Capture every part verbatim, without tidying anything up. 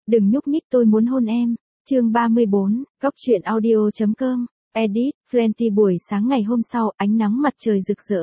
Đừng nhúc nhích tôi muốn hôn em. Chương ba mươi bốn, góc truyện audio chấm com, edit, Fenty buổi sáng ngày hôm sau, ánh nắng mặt trời rực rỡ.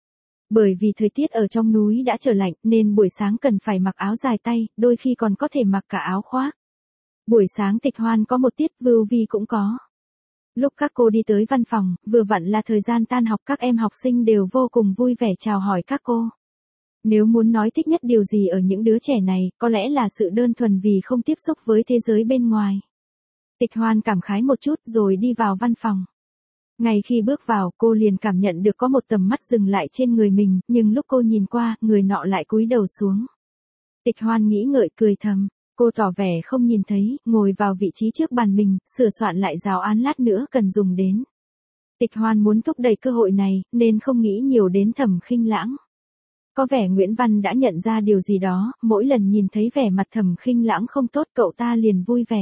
Bởi vì thời tiết ở trong núi đã trở lạnh nên buổi sáng cần phải mặc áo dài tay, đôi khi còn có thể mặc cả áo khoác. Buổi sáng Tịch Hoan có một tiết, Vưu Vi cũng có. Lúc các cô đi tới văn phòng, vừa vặn là thời gian tan học, các em học sinh đều vô cùng vui vẻ chào hỏi các cô. Nếu muốn nói thích nhất điều gì ở những đứa trẻ này, có lẽ là sự đơn thuần vì không tiếp xúc với thế giới bên ngoài. Tịch Hoan cảm khái một chút rồi đi vào văn phòng. Ngay khi bước vào, cô liền cảm nhận được có một tầm mắt dừng lại trên người mình, nhưng lúc cô nhìn qua, người nọ lại cúi đầu xuống. Tịch Hoan nghĩ ngợi cười thầm, cô tỏ vẻ không nhìn thấy, ngồi vào vị trí trước bàn mình, sửa soạn lại giáo án lát nữa cần dùng đến. Tịch Hoan muốn thúc đẩy cơ hội này, nên không nghĩ nhiều đến Thẩm Khinh Lãng. Có vẻ Nguyễn Văn đã nhận ra điều gì đó, mỗi lần nhìn thấy vẻ mặt Thẩm Khinh Lãng không tốt cậu ta liền vui vẻ.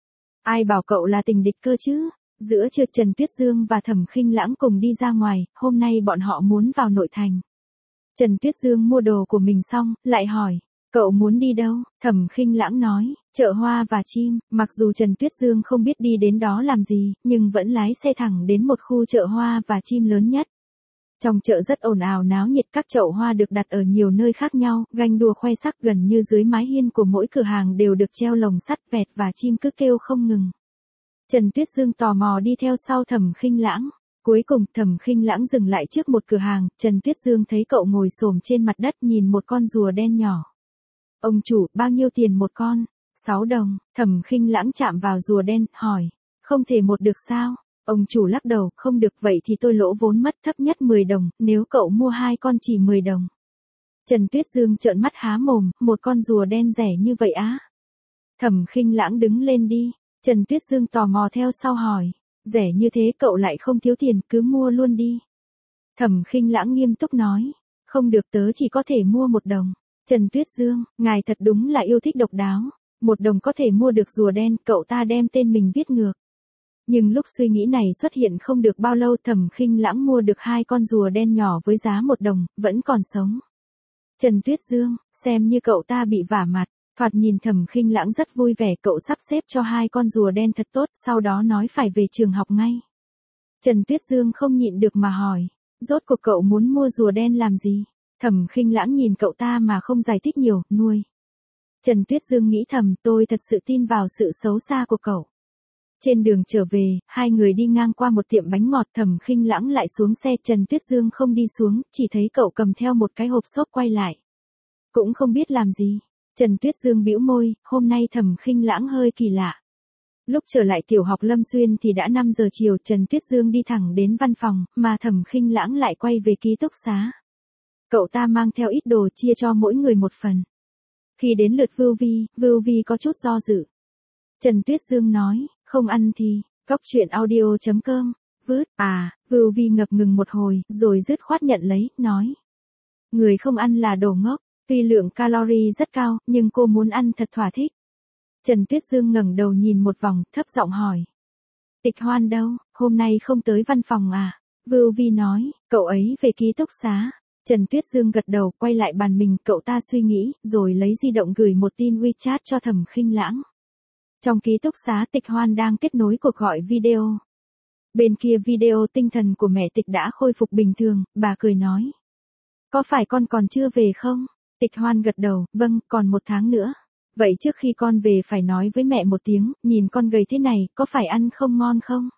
Ai bảo cậu là tình địch cơ chứ? Giữa trưa Trần Tuyết Dương và Thẩm Khinh Lãng cùng đi ra ngoài, hôm nay bọn họ muốn vào nội thành. Trần Tuyết Dương mua đồ của mình xong, lại hỏi, cậu muốn đi đâu? Thẩm Khinh Lãng nói, chợ hoa và chim, mặc dù Trần Tuyết Dương không biết đi đến đó làm gì, nhưng vẫn lái xe thẳng đến một khu chợ hoa và chim lớn nhất. Trong chợ rất ồn ào náo nhiệt, các chậu hoa được đặt ở nhiều nơi khác nhau, ganh đua khoe sắc, gần như dưới mái hiên của mỗi cửa hàng đều được treo lồng sắt vẹt và chim cứ kêu không ngừng. Trần Tuyết Dương tò mò đi theo sau Thẩm Khinh Lãng. Cuối cùng Thẩm Khinh Lãng dừng lại trước một cửa hàng, Trần Tuyết Dương thấy cậu ngồi xổm trên mặt đất nhìn một con rùa đen nhỏ. Ông chủ, bao nhiêu tiền một con? Sáu đồng. Thẩm Khinh Lãng chạm vào rùa đen, hỏi, không thể một được sao? Ông chủ lắc đầu, không được, vậy thì tôi lỗ vốn mất, thấp nhất mười đồng, nếu cậu mua hai con chỉ mười đồng. Trần Tuyết Dương trợn mắt há mồm, một con rùa đen rẻ như vậy á? Thẩm Khinh Lãng đứng lên đi. Trần Tuyết Dương tò mò theo sau hỏi, rẻ như thế cậu lại không thiếu tiền, cứ mua luôn đi. Thẩm Khinh Lãng nghiêm túc nói, không được, tớ chỉ có thể mua một đồng. Trần Tuyết Dương, ngài thật đúng là yêu thích độc đáo, một đồng có thể mua được rùa đen, cậu ta đem tên mình viết ngược. Nhưng lúc suy nghĩ này xuất hiện không được bao lâu, Thẩm Khinh Lãng mua được hai con rùa đen nhỏ với giá một đồng, vẫn còn sống. Trần Tuyết Dương, xem như cậu ta bị vả mặt. Thoạt nhìn Thẩm Khinh Lãng rất vui vẻ, cậu sắp xếp cho hai con rùa đen thật tốt, sau đó nói phải về trường học ngay. Trần Tuyết Dương không nhịn được mà hỏi, rốt cuộc cậu muốn mua rùa đen làm gì? Thẩm Khinh Lãng nhìn cậu ta mà không giải thích nhiều, nuôi. Trần Tuyết Dương nghĩ thầm, tôi thật sự tin vào sự xấu xa của cậu. Trên đường trở về, hai người đi ngang qua một tiệm bánh ngọt, Thẩm Khinh Lãng lại xuống xe, Trần Tuyết Dương không đi xuống, chỉ thấy cậu cầm theo một cái hộp xốp quay lại. Cũng không biết làm gì. Trần Tuyết Dương bĩu môi, hôm nay Thẩm Khinh Lãng hơi kỳ lạ. Lúc trở lại tiểu học Lâm Xuyên thì đã năm giờ chiều, Trần Tuyết Dương đi thẳng đến văn phòng, mà Thẩm Khinh Lãng lại quay về ký túc xá. Cậu ta mang theo ít đồ chia cho mỗi người một phần. Khi đến lượt Vưu Vi, Vưu Vi có chút do dự. Trần Tuyết Dương nói, không ăn thì, góc truyện audio chấm com, vứt, à, Vưu Vi ngập ngừng một hồi, rồi dứt khoát nhận lấy, nói. Người không ăn là đồ ngốc. Tuy lượng calorie rất cao, nhưng cô muốn ăn thật thỏa thích. Trần Tuyết Dương ngẩng đầu nhìn một vòng, thấp giọng hỏi. Tịch Hoan đâu, hôm nay không tới văn phòng à? Vưu Vi nói, cậu ấy về ký túc xá. Trần Tuyết Dương gật đầu, quay lại bàn mình, cậu ta suy nghĩ, rồi lấy di động gửi một tin WeChat cho Thẩm Khinh Lãng. Trong ký túc xá, Tịch Hoan đang kết nối cuộc gọi video. Bên kia video tinh thần của mẹ Tịch đã khôi phục bình thường, bà cười nói. Có phải con còn chưa về không? Tịch Hoan gật đầu, vâng, còn một tháng nữa. Vậy trước khi con về phải nói với mẹ một tiếng, nhìn con gầy thế này, có phải ăn không ngon không?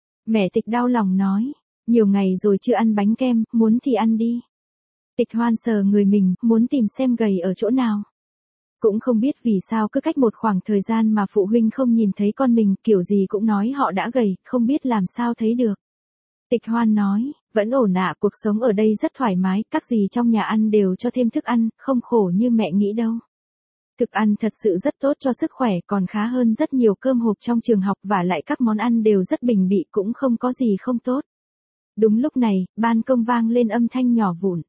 Mẹ Tịch đau lòng nói, nhiều ngày rồi chưa ăn bánh kem, muốn thì ăn đi. Tịch Hoan sờ người mình, muốn tìm xem gầy ở chỗ nào. Cũng không biết vì sao cứ cách một khoảng thời gian mà phụ huynh không nhìn thấy con mình, kiểu gì cũng nói họ đã gầy, không biết làm sao thấy được. Tịch Hoan nói, vẫn ổn ạ, cuộc sống ở đây rất thoải mái, các gì trong nhà ăn đều cho thêm thức ăn, không khổ như mẹ nghĩ đâu. Thực ăn thật sự rất tốt cho sức khỏe, còn khá hơn rất nhiều cơm hộp trong trường học, và lại các món ăn đều rất bình bị, cũng không có gì không tốt. Đúng lúc này, ban công vang lên âm thanh nhỏ vụn.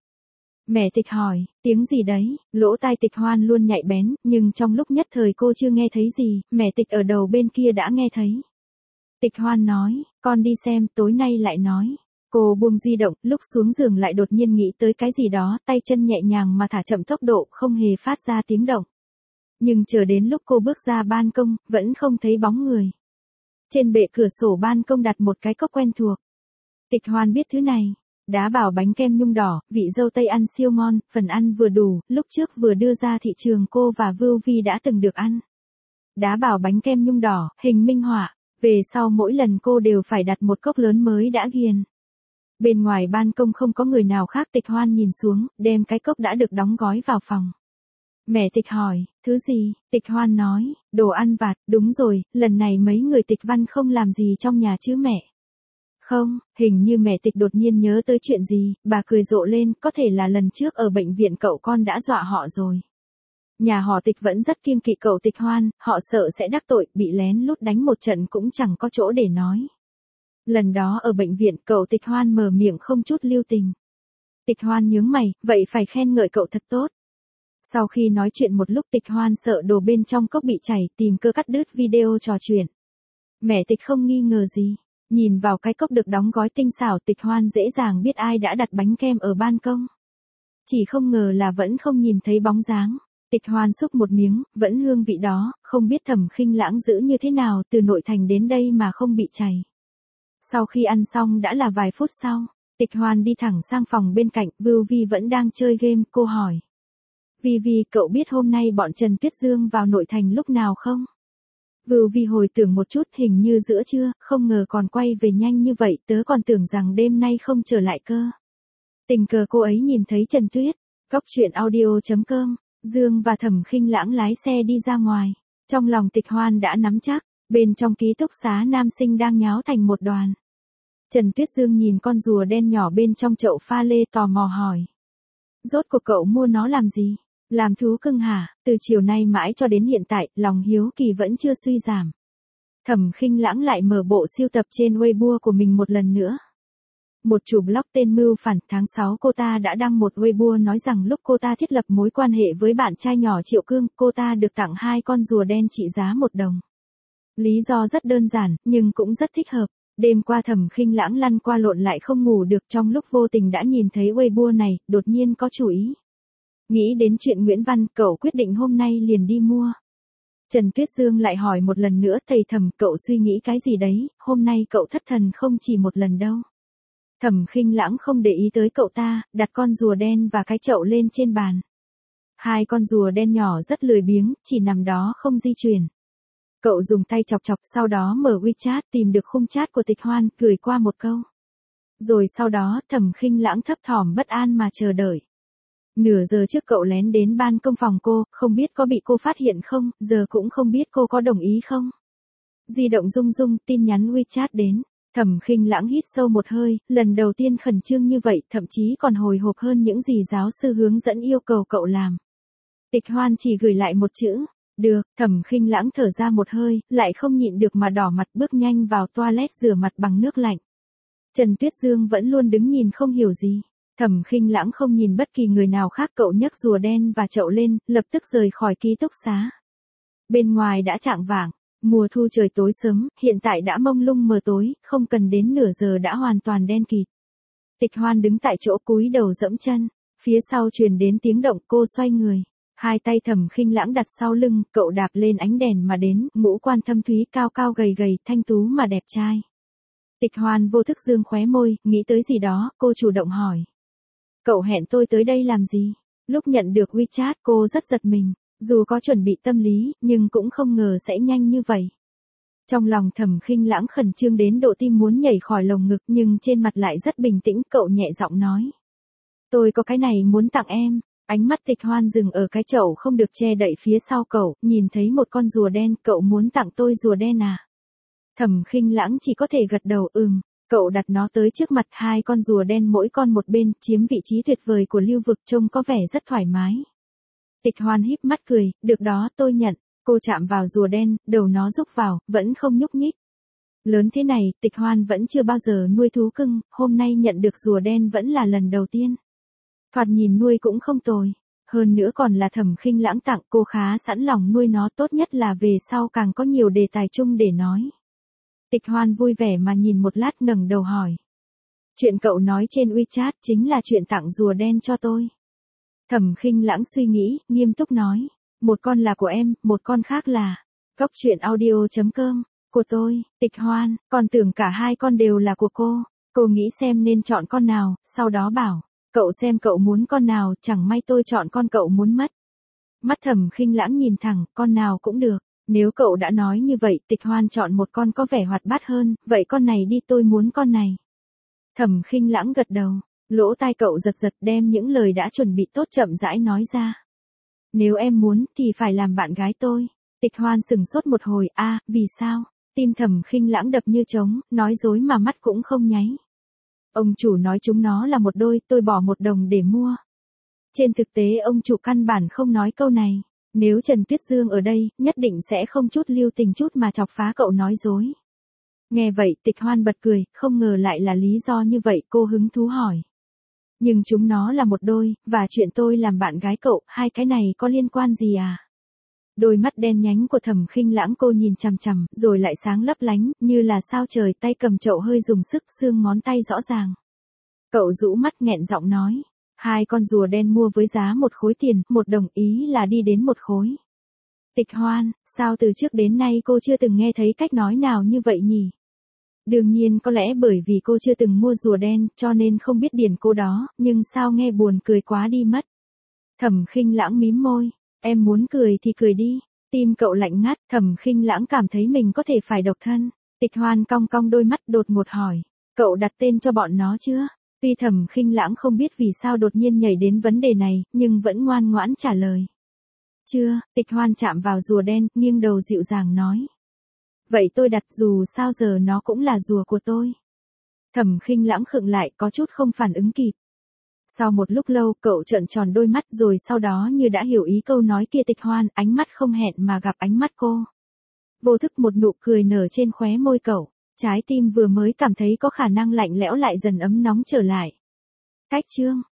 Mẹ Tịch hỏi, tiếng gì đấy? Lỗ tai Tịch Hoan luôn nhạy bén, nhưng trong lúc nhất thời cô chưa nghe thấy gì, mẹ Tịch ở đầu bên kia đã nghe thấy. Tịch Hoan nói, con đi xem, tối nay lại nói. Cô buông di động, lúc xuống giường lại đột nhiên nghĩ tới cái gì đó, tay chân nhẹ nhàng mà thả chậm tốc độ, không hề phát ra tiếng động. Nhưng chờ đến lúc cô bước ra ban công, vẫn không thấy bóng người. Trên bệ cửa sổ ban công đặt một cái cốc quen thuộc. Tịch Hoan biết thứ này. Đá bảo bánh kem nhung đỏ, vị dâu tây ăn siêu ngon, phần ăn vừa đủ, lúc trước vừa đưa ra thị trường cô và Vưu Vi đã từng được ăn. Đá bảo bánh kem nhung đỏ, hình minh họa, về sau mỗi lần cô đều phải đặt một cốc lớn mới đã ghiền. Bên ngoài ban công không có người nào khác, Tịch Hoan nhìn xuống, đem cái cốc đã được đóng gói vào phòng. Mẹ Tịch hỏi, thứ gì? Tịch Hoan nói, đồ ăn vặt, đúng rồi, lần này mấy người Tịch Văn không làm gì trong nhà chứ mẹ? Không, hình như mẹ Tịch đột nhiên nhớ tới chuyện gì, bà cười rộ lên, có thể là lần trước ở bệnh viện cậu con đã dọa họ rồi. Nhà họ Tịch vẫn rất kiêng kỵ cậu Tịch Hoan, họ sợ sẽ đắc tội, bị lén lút đánh một trận cũng chẳng có chỗ để nói. Lần đó ở bệnh viện cậu Tịch Hoan mở miệng không chút lưu tình. Tịch Hoan nhướng mày, vậy phải khen ngợi cậu thật tốt. Sau khi nói chuyện một lúc, Tịch Hoan sợ đồ bên trong cốc bị chảy, tìm cơ cắt đứt video trò chuyện. Mẹ Tịch không nghi ngờ gì. Nhìn vào cái cốc được đóng gói tinh xảo, Tịch Hoan dễ dàng biết ai đã đặt bánh kem ở ban công. Chỉ không ngờ là vẫn không nhìn thấy bóng dáng. Tịch Hoan xúc một miếng, vẫn hương vị đó, không biết Thẩm Khinh Lãng giữ như thế nào từ nội thành đến đây mà không bị chảy. Sau khi ăn xong đã là vài phút sau, Tịch Hoan đi thẳng sang phòng bên cạnh, Vưu Vi vẫn đang chơi game, cô hỏi. Vi Vi, cậu biết hôm nay bọn Trần Tuyết Dương vào nội thành lúc nào không? Vưu Vi hồi tưởng một chút, hình như giữa trưa, không ngờ còn quay về nhanh như vậy, tớ còn tưởng rằng đêm nay không trở lại cơ. Tình cờ cô ấy nhìn thấy Trần Tuyết. Góc truyện audio chấm com, Dương và Thẩm Khinh Lãng lái xe đi ra ngoài. Trong lòng Tịch Hoan đã nắm chắc, bên trong ký túc xá nam sinh đang nháo thành một đoàn. Trần Tuyết Dương nhìn con rùa đen nhỏ bên trong chậu pha lê tò mò hỏi. Rốt cuộc cậu mua nó làm gì? Làm thú cưng hả? Từ chiều nay mãi cho đến hiện tại, lòng hiếu kỳ vẫn chưa suy giảm. Thẩm Khinh Lãng lại mở bộ siêu tập trên Weibo của mình một lần nữa. Một chủ blog tên Mưu Phản, tháng sáu cô ta đã đăng một Weibo nói rằng lúc cô ta thiết lập mối quan hệ với bạn trai nhỏ Triệu Cương, cô ta được tặng hai con rùa đen trị giá một đồng. Lý do rất đơn giản, nhưng cũng rất thích hợp. Đêm qua Thẩm Khinh Lãng lăn qua lộn lại không ngủ được, trong lúc vô tình đã nhìn thấy Weibo này, đột nhiên có chủ ý. Nghĩ đến chuyện Nguyễn Văn, cậu quyết định hôm nay liền đi mua. Trần Tuyết Dương lại hỏi một lần nữa, thầy Thẩm, cậu suy nghĩ cái gì đấy, hôm nay cậu thất thần không chỉ một lần đâu. Thẩm Khinh Lãng không để ý tới cậu ta, đặt con rùa đen và cái chậu lên trên bàn. Hai con rùa đen nhỏ rất lười biếng, chỉ nằm đó không di chuyển. Cậu dùng tay chọc chọc, sau đó mở WeChat tìm được khung chat của Tịch Hoan, gửi qua một câu. Rồi sau đó, Thẩm Khinh Lãng thấp thỏm bất an mà chờ đợi. Nửa giờ trước cậu lén đến ban công phòng cô, không biết có bị cô phát hiện không, giờ cũng không biết cô có đồng ý không. Di động rung rung, tin nhắn WeChat đến. Thẩm Khinh Lãng hít sâu một hơi, lần đầu tiên khẩn trương như vậy, thậm chí còn hồi hộp hơn những gì giáo sư hướng dẫn yêu cầu cậu làm. Tịch Hoan chỉ gửi lại một chữ, được. Thẩm Khinh Lãng thở ra một hơi, lại không nhịn được mà đỏ mặt, bước nhanh vào toilet rửa mặt bằng nước lạnh. Trần Tuyết Dương vẫn luôn đứng nhìn không hiểu gì. Thẩm Khinh Lãng không nhìn bất kỳ người nào khác, cậu nhấc rùa đen và chậu lên, lập tức rời khỏi ký túc xá. Bên ngoài đã chạng vạng, mùa thu trời tối sớm, hiện tại đã mông lung mờ tối, không cần đến nửa giờ đã hoàn toàn đen kịt. Tịch Hoan đứng tại chỗ cúi đầu dẫm chân, phía sau truyền đến tiếng động, cô xoay người. Hai tay Thẩm Khinh Lãng đặt sau lưng, cậu đạp lên ánh đèn mà đến, ngũ quan thâm thúy, cao cao gầy gầy, thanh tú mà đẹp trai. Tịch Hoan vô thức dương khóe môi, nghĩ tới gì đó, cô chủ động hỏi. Cậu hẹn tôi tới đây làm gì? Lúc nhận được WeChat cô rất giật mình, dù có chuẩn bị tâm lý, nhưng cũng không ngờ sẽ nhanh như vậy. Trong lòng Thẩm Khinh Lãng khẩn trương đến độ tim muốn nhảy khỏi lồng ngực, nhưng trên mặt lại rất bình tĩnh, cậu nhẹ giọng nói. Tôi có cái này muốn tặng em. Ánh mắt Tịch Hoan dừng ở cái chậu không được che đậy phía sau cậu, nhìn thấy một con rùa đen, cậu muốn tặng tôi rùa đen à? Thẩm Khinh Lãng chỉ có thể gật đầu ừm, cậu đặt nó tới trước mặt, hai con rùa đen mỗi con một bên, chiếm vị trí tuyệt vời của lưu vực, trông có vẻ rất thoải mái. Tịch Hoan híp mắt cười, được đó, tôi nhận. Cô chạm vào rùa đen, đầu nó rúc vào, vẫn không nhúc nhích. Lớn thế này, Tịch Hoan vẫn chưa bao giờ nuôi thú cưng, hôm nay nhận được rùa đen vẫn là lần đầu tiên. Thoạt nhìn nuôi cũng không tồi, hơn nữa còn là Thẩm Khinh Lãng tặng, cô khá sẵn lòng nuôi nó, tốt nhất là về sau càng có nhiều đề tài chung để nói. Tịch Hoan vui vẻ mà nhìn một lát, ngẩng đầu hỏi. Chuyện cậu nói trên WeChat chính là chuyện tặng rùa đen cho tôi. Thẩm Khinh Lãng suy nghĩ, nghiêm túc nói. Một con là của em, một con khác là Cóc truyện audio.com, của tôi, Tịch Hoan, còn tưởng cả hai con đều là của cô. Cô nghĩ xem nên chọn con nào, sau đó bảo, cậu xem cậu muốn con nào, chẳng may tôi chọn con cậu muốn mất. Mắt Thẩm Khinh Lãng nhìn thẳng, con nào cũng được. Nếu cậu đã nói như vậy, Tịch Hoan chọn một con có vẻ hoạt bát hơn, vậy con này đi, tôi muốn con này. Thẩm Khinh Lãng gật đầu, lỗ tai cậu giật giật đem những lời đã chuẩn bị tốt chậm rãi nói ra. Nếu em muốn, thì phải làm bạn gái tôi. Tịch Hoan sừng sốt một hồi, a, à, vì sao? Tim Thẩm Khinh Lãng đập như trống, nói dối mà mắt cũng không nháy. Ông chủ nói chúng nó là một đôi, tôi bỏ một đồng để mua. Trên thực tế ông chủ căn bản không nói câu này. Nếu Trần Tuyết Dương ở đây, nhất định sẽ không chút lưu tình chút mà chọc phá cậu nói dối. Nghe vậy, Tịch Hoan bật cười, không ngờ lại là lý do như vậy, cô hứng thú hỏi. Nhưng chúng nó là một đôi, và chuyện tôi làm bạn gái cậu, hai cái này có liên quan gì à? Đôi mắt đen nhánh của Thẩm Khinh Lãng cô nhìn chằm chằm, rồi lại sáng lấp lánh, như là sao trời, tay cầm chậu hơi dùng sức, xương ngón tay rõ ràng. Cậu rũ mắt nghẹn giọng nói. Hai con rùa đen mua với giá một khối tiền, một đồng, ý là đi đến một khối. Tịch Hoan, sao từ trước đến nay cô chưa từng nghe thấy cách nói nào như vậy nhỉ? Đương nhiên có lẽ bởi vì cô chưa từng mua rùa đen, cho nên không biết điển cố đó, nhưng sao nghe buồn cười quá đi mất. Thẩm Khinh Lãng mím môi, em muốn cười thì cười đi. Tim cậu lạnh ngắt, Thẩm Khinh Lãng cảm thấy mình có thể phải độc thân. Tịch Hoan cong cong đôi mắt đột ngột hỏi, cậu đặt tên cho bọn nó chưa? Tuy Thẩm Khinh Lãng không biết vì sao đột nhiên nhảy đến vấn đề này, nhưng vẫn ngoan ngoãn trả lời. Chưa, Tịch Hoan chạm vào rùa đen, nghiêng đầu dịu dàng nói. Vậy tôi đặt, dù sao giờ nó cũng là rùa của tôi. Thẩm Khinh Lãng khựng lại, có chút không phản ứng kịp. Sau một lúc lâu, cậu trợn tròn đôi mắt, rồi sau đó như đã hiểu ý câu nói kia. Tịch Hoan, ánh mắt không hẹn mà gặp ánh mắt cô. Vô thức một nụ cười nở trên khóe môi cậu. Trái tim vừa mới cảm thấy có khả năng lạnh lẽo lại dần ấm nóng trở lại. Cách chương